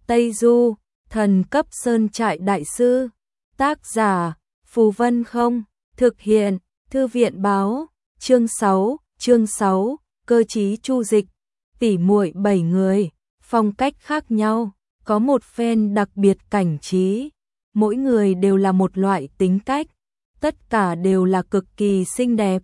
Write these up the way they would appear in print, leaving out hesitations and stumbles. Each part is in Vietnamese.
Tây Du, thần cấp sơn trại đại sư. Tác giả, Phù Vân Không. Thực hiện, Thư viện báo. Chương 6, cơ trí Chu Dịch. Tỉ muội 7 người, phong cách khác nhau, có một phen đặc biệt cảnh trí. Mỗi người đều là một loại tính cách, tất cả đều là cực kỳ xinh đẹp.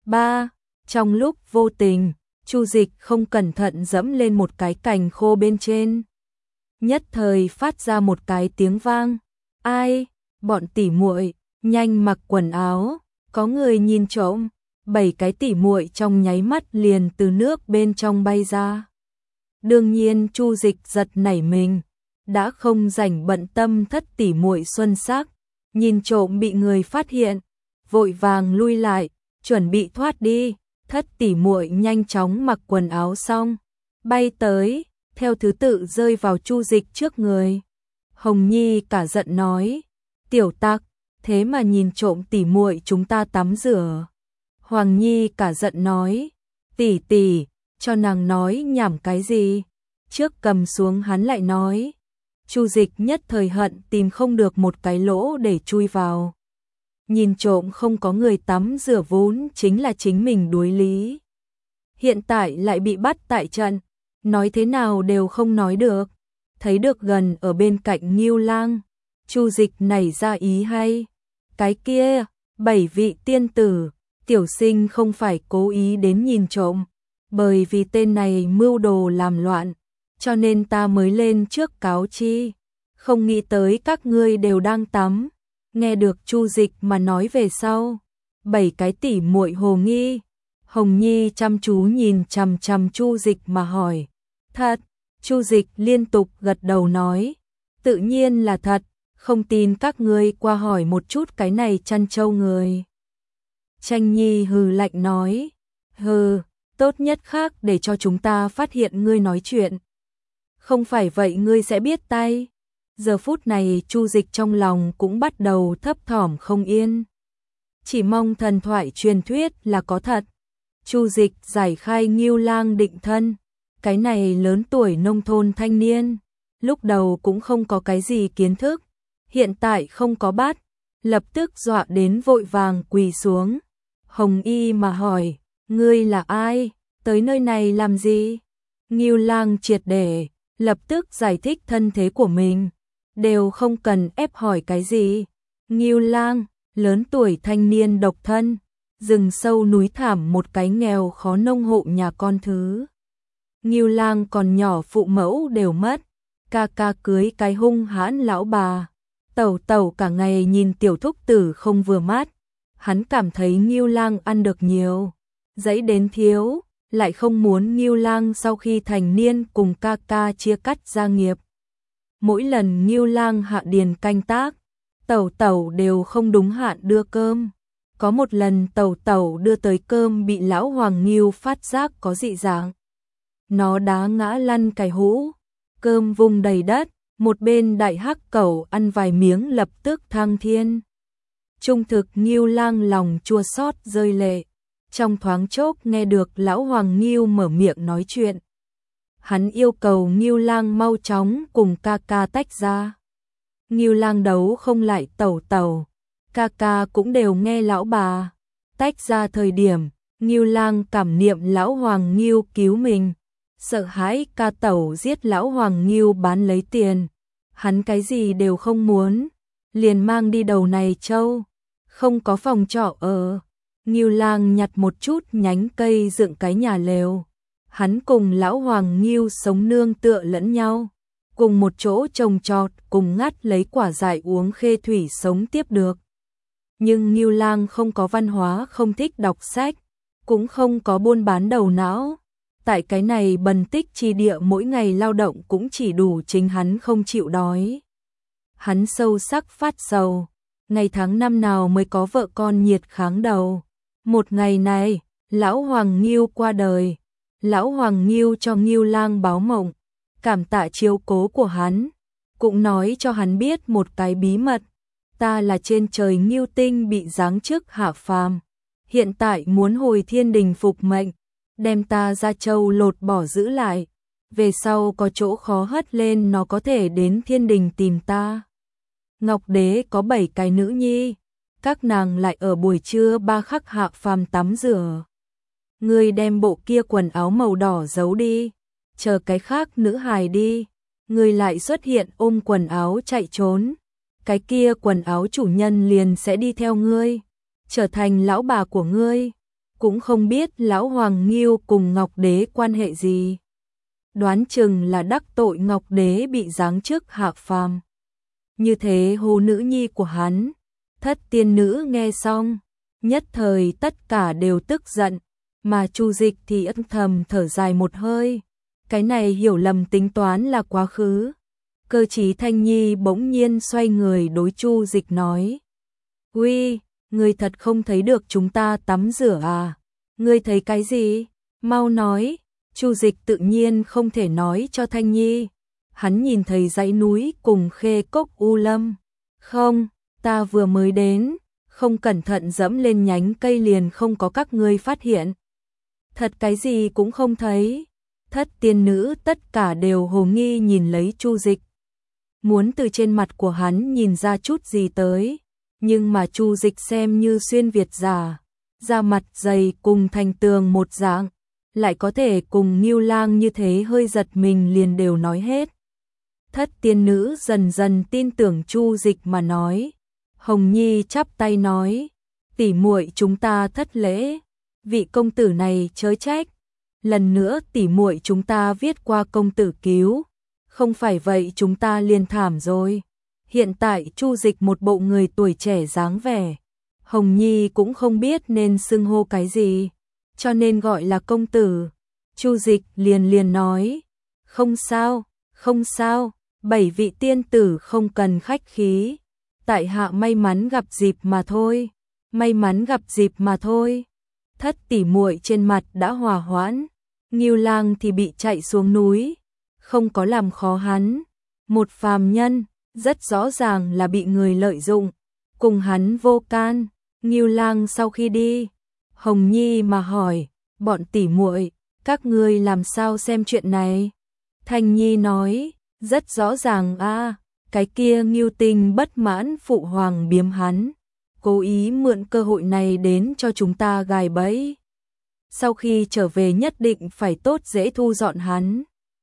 3. Trong lúc vô tình, Chu Dịch không cẩn thận dẫm lên một cái cành khô bên trên. Nhất thời phát ra một cái tiếng vang. Ai? Bọn tỉ muội nhanh mặc quần áo, có người nhìn trộm. 7 cái tỉ muội trong nháy mắt liền từ nước bên trong bay ra. Đương nhiên Chu Dịch giật nảy mình, đã không rảnh bận tâm thất tỉ muội xuân sắc, nhìn trộm bị người phát hiện, vội vàng lui lại, chuẩn bị thoát đi. Thất tỉ muội nhanh chóng mặc quần áo xong, bay tới, theo thứ tự rơi vào Chu Dịch trước người. Hồng Nhi cả giận nói: "Tiểu tặc, thế mà nhìn trộm tỉ muội chúng ta tắm rửa." Hoàng Nhi cả giận nói: "Tỷ tỷ, cho nàng nói nhảm cái gì?" Trước cầm xuống hắn lại nói. Chu Dịch nhất thời hận tìm không được một cái lỗ để chui vào. Nhìn trộm không có người tắm rửa vốn chính là chính mình đuối lý. Hiện tại lại bị bắt tại trận, nói thế nào đều không nói được. Thấy được gần ở bên cạnh Ngưu Lang, Chu Dịch nảy ra ý hay. Cái kia, 7 vị tiên tử, tiểu sinh không phải cố ý đến nhìn trộm, bởi vì tên này mưu đồ làm loạn, cho nên ta mới lên trước cáo chi. Không nghĩ tới các ngươi đều đang tắm. Nghe được Chu Dịch mà nói về sau, 7 cái tỉ muội hồ nghi. Hồng Nhi chăm chú nhìn chằm chằm Chu Dịch mà hỏi: "Thật?" Chu Dịch liên tục gật đầu nói: "Tự nhiên là thật, không tin các ngươi qua hỏi một chút cái này chăn trâu người." Tranh Nhi hừ lạnh nói: "Hừ, tốt nhất khác để cho chúng ta phát hiện ngươi nói chuyện. Không phải vậy ngươi sẽ biết tay." Giờ phút này Chu Dịch trong lòng cũng bắt đầu thấp thỏm không yên. Chỉ mong thần thoại truyền thuyết là có thật. Chu Dịch giải khai Ngưu Lang định thân. Cái này lớn tuổi nông thôn thanh niên, lúc đầu cũng không có cái gì kiến thức, hiện tại không có bắt, lập tức dọa đến vội vàng quỳ xuống. Hồng Y mà hỏi: "Ngươi là ai? Tới nơi này làm gì?" Ngưu Lang triệt để, lập tức giải thích thân thế của mình, đều không cần ép hỏi cái gì. Ngưu Lang, lớn tuổi thanh niên độc thân, rừng sâu núi thảm một cái nghèo khó nông hộ nhà con thứ. Ngưu Lang còn nhỏ phụ mẫu đều mất, ca ca cưới cái hung hãn lão bà, tẩu tẩu cả ngày nhìn tiểu thúc tử không vừa mắt. Hắn cảm thấy Ngưu Lang ăn được nhiều, dẫy đến thiếu, lại không muốn Ngưu Lang sau khi thành niên cùng ca ca chia cắt gia nghiệp. Mỗi lần Ngưu Lang hạ điền canh tác, tẩu tẩu đều không đúng hạn đưa cơm. Có một lần tẩu tẩu đưa tới cơm bị lão Hoàng Ngưu phát giác có dị dạng. Nó đá ngã lăn cái hũ, cơm vung đầy đất, một bên đại hắc cẩu ăn vài miếng lập tức thăng thiên. Trung thực Ngưu Lang lòng chua xót rơi lệ, trong thoáng chốc nghe được lão Hoàng Ngưu mở miệng nói chuyện. Hắn yêu cầu Ngưu Lang mau chóng cùng ca ca tách ra. Ngưu Lang đấu không lại tẩu tẩu, ca ca cũng đều nghe lão bà. Tách ra thời điểm, Ngưu Lang cảm niệm lão Hoàng Ngưu cứu mình, sợ hãi ca tẩu giết lão Hoàng Ngưu bán lấy tiền. Hắn cái gì đều không muốn, liền mang đi đầu này trâu. Không có phòng trọ ở, Ngưu Lang nhặt một chút nhánh cây dựng cái nhà lều. Hắn cùng lão Hoàng Ngưu sống nương tựa lẫn nhau, cùng một chỗ trồng trọt, cùng ngắt lấy quả dại uống khê thủy sống tiếp được. Nhưng Ngưu Lang không có văn hóa, không thích đọc sách, cũng không có buôn bán đầu não. Tại cái này bần tích chi địa mỗi ngày lao động cũng chỉ đủ chính hắn không chịu đói. Hắn sâu sắc phát sầu, ngày tháng năm nào mới có vợ con nhiệt kháng đầu. Một ngày này, lão Hoàng Ngưu qua đời. Lão Hoàng Ngưu cho Ngưu Lang báo mộng, cảm tạ chiếu cố của hắn, cũng nói cho hắn biết một cái bí mật. Ta là trên trời Ngưu Tinh bị giáng chức hạ phàm, hiện tại muốn hồi thiên đình phục mệnh, đem ta ra châu lột bỏ giữ lại. về sau có chỗ khó hất lên nó có thể đến thiên đình tìm ta. Ngọc Đế có 7 cái nữ nhi, các nàng lại ở buổi trưa ba khắc Hạ phàm tắm rửa. Ngươi đem bộ kia quần áo màu đỏ giấu đi, chờ cái khác nữ hài đi, ngươi lại xuất hiện ôm quần áo chạy trốn, cái kia quần áo chủ nhân liền sẽ đi theo ngươi, trở thành lão bà của ngươi, cũng không biết lão Hoàng Nghiêu cùng Ngọc Đế quan hệ gì. Đoán chừng là đắc tội Ngọc Đế bị giáng chức Hạ phàm. Như thế hô nữ nhi của hắn, Thất tiên nữ nghe xong, nhất thời tất cả đều tức giận, mà Chu Dịch thì âm thầm thở dài một hơi, cái này hiểu lầm tính toán là quá khứ. Cơ Chí Thanh Nhi bỗng nhiên xoay người đối Chu Dịch nói: "Uy, ngươi thật không thấy được chúng ta tắm rửa à? Ngươi thấy cái gì? Mau nói." Chu Dịch tự nhiên không thể nói cho Thanh Nhi. Hắn nhìn thấy dãy núi cùng khê cốc u lâm. "Không, ta vừa mới đến, không cẩn thận dẫm lên nhánh cây liền không có các ngươi phát hiện." Thật cái gì cũng không thấy. Thất tiên nữ tất cả đều hồ nghi nhìn lấy Chu Dịch, muốn từ trên mặt của hắn nhìn ra chút gì tới, nhưng mà Chu Dịch xem như xuyên Việt giả, da mặt dày cùng thành tường một dạng, lại có thể cùng Ngưu Lang như thế hơi giật mình liền đều nói hết. Thất tiên nữ dần dần tin tưởng Chu Dịch mà nói. Hồng Nhi chắp tay nói: "Tỷ muội chúng ta thất lễ, vị công tử này chớ trách. Lần nữa tỷ muội chúng ta viết qua công tử cứu, không phải vậy chúng ta liền thảm rồi." Hiện tại Chu Dịch một bộ người tuổi trẻ dáng vẻ, Hồng Nhi cũng không biết nên xưng hô cái gì, cho nên gọi là công tử. Chu Dịch liền nói: "Không sao, không sao, 7 vị tiên tử không cần khách khí, tại hạ may mắn gặp dịp mà thôi, may mắn gặp dịp mà thôi." Thất tỷ muội trên mặt đã hòa hoãn, Ngưu Lang thì bị chạy xuống núi, không có làm khó hắn. Một phàm nhân, rất rõ ràng là bị người lợi dụng, cùng hắn vô can. Ngưu Lang sau khi đi, Hồng Nhi mà hỏi: "Bọn tỷ muội, các ngươi làm sao xem chuyện này?" Thanh Nhi nói: "Rất rõ ràng a, cái kia Ngưu Tinh bất mãn phụ hoàng biếm hắn, cố ý mượn cơ hội này đến cho chúng ta gài bẫy. Sau khi trở về nhất định phải tốt dễ thu dọn hắn."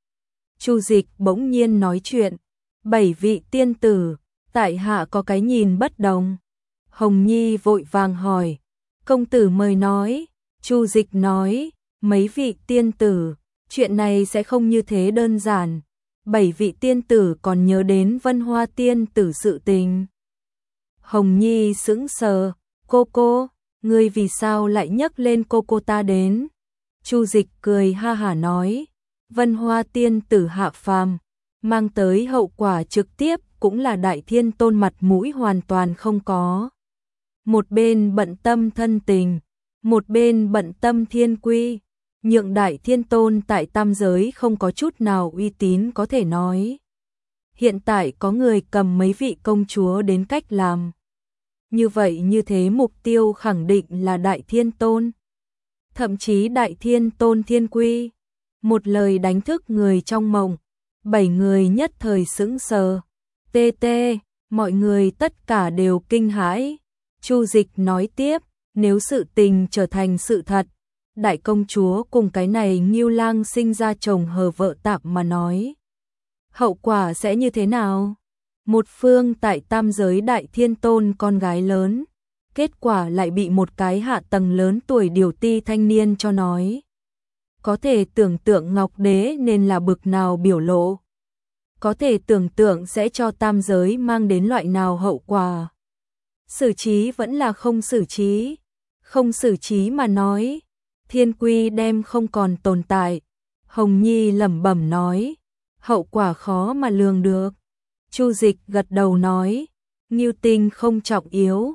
Chu Dịch bỗng nhiên nói chuyện: "7 vị tiên tử, tại hạ có cái nhìn bất đồng." Hồng Nhi vội vàng hỏi: "Công tử mời nói." Chu Dịch nói: "Mấy vị tiên tử, chuyện này sẽ không như thế đơn giản. 7 vị tiên tử còn nhớ đến Vân Hoa tiên tử sự tình." Hồng Nhi sững sờ: Cô, ngươi vì sao lại nhắc lên cô ta đến?" Chu Dịch cười ha hả nói: "Vân Hoa tiên tử hạ phàm, mang tới hậu quả trực tiếp cũng là Đại Thiên Tôn mặt mũi hoàn toàn không có. Một bên bận tâm thân tình, một bên bận tâm thiên quy, nhượng Đại Thiên Tôn tại tam giới không có chút nào uy tín có thể nói. Hiện tại có người cầm mấy vị công chúa đến cách làm. Như vậy như thế mục tiêu khẳng định là Đại Thiên Tôn. Thậm chí Đại Thiên Tôn thiên quy. Một lời đánh thức người trong mộng. 7 người nhất thời sững sờ. Tê, mọi người tất cả đều kinh hãi. Chu Dịch nói tiếp: "Nếu sự tình trở thành sự thật, đại công chúa cùng cái này Ngưu Lang sinh ra chồng hờ vợ tạm mà nói, hậu quả sẽ như thế nào? Một phương tại tam giới Đại Thiên Tôn con gái lớn, kết quả lại bị một cái hạ tầng lớn tuổi điều ti thanh niên cho nói. Có thể tưởng tượng Ngọc Đế nên là bực nào biểu lộ. Có thể tưởng tượng sẽ cho tam giới mang đến loại nào hậu quả. Xử trí vẫn là không xử trí. Không xử trí mà nói, thiên quy đem không còn tồn tại." Hồng Nhi lẩm bẩm nói: "Hậu quả khó mà lường được." Chu Dịch gật đầu nói: "Ngưu Tinh không trọng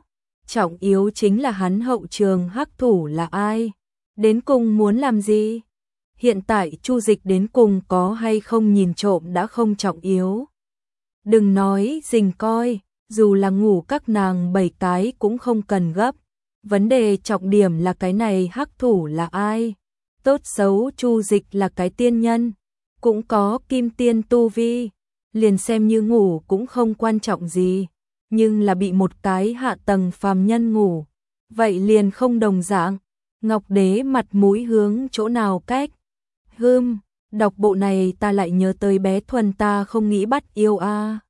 yếu chính là hắn hậu trường hắc thủ là ai, đến cùng muốn làm gì." Hiện tại Chu Dịch đến cùng có hay không nhìn trộm đã không trọng yếu. Đừng nói rình coi, dù là ngủ các nàng 7 cái cũng không cần gấp. Vấn đề trọng điểm là cái này hắc thủ là ai. Tốt xấu Chu Dịch là cái tiên nhân, cũng có kim tiên tu vi, liền xem như ngủ cũng không quan trọng gì, nhưng là bị một cái hạ tầng phàm nhân ngủ, vậy liền không đồng dạng. Ngọc Đế mặt mũi hướng chỗ nào cách. Đọc bộ này ta lại nhớ tới bé Thuần ta không nghĩ bắt yêu a.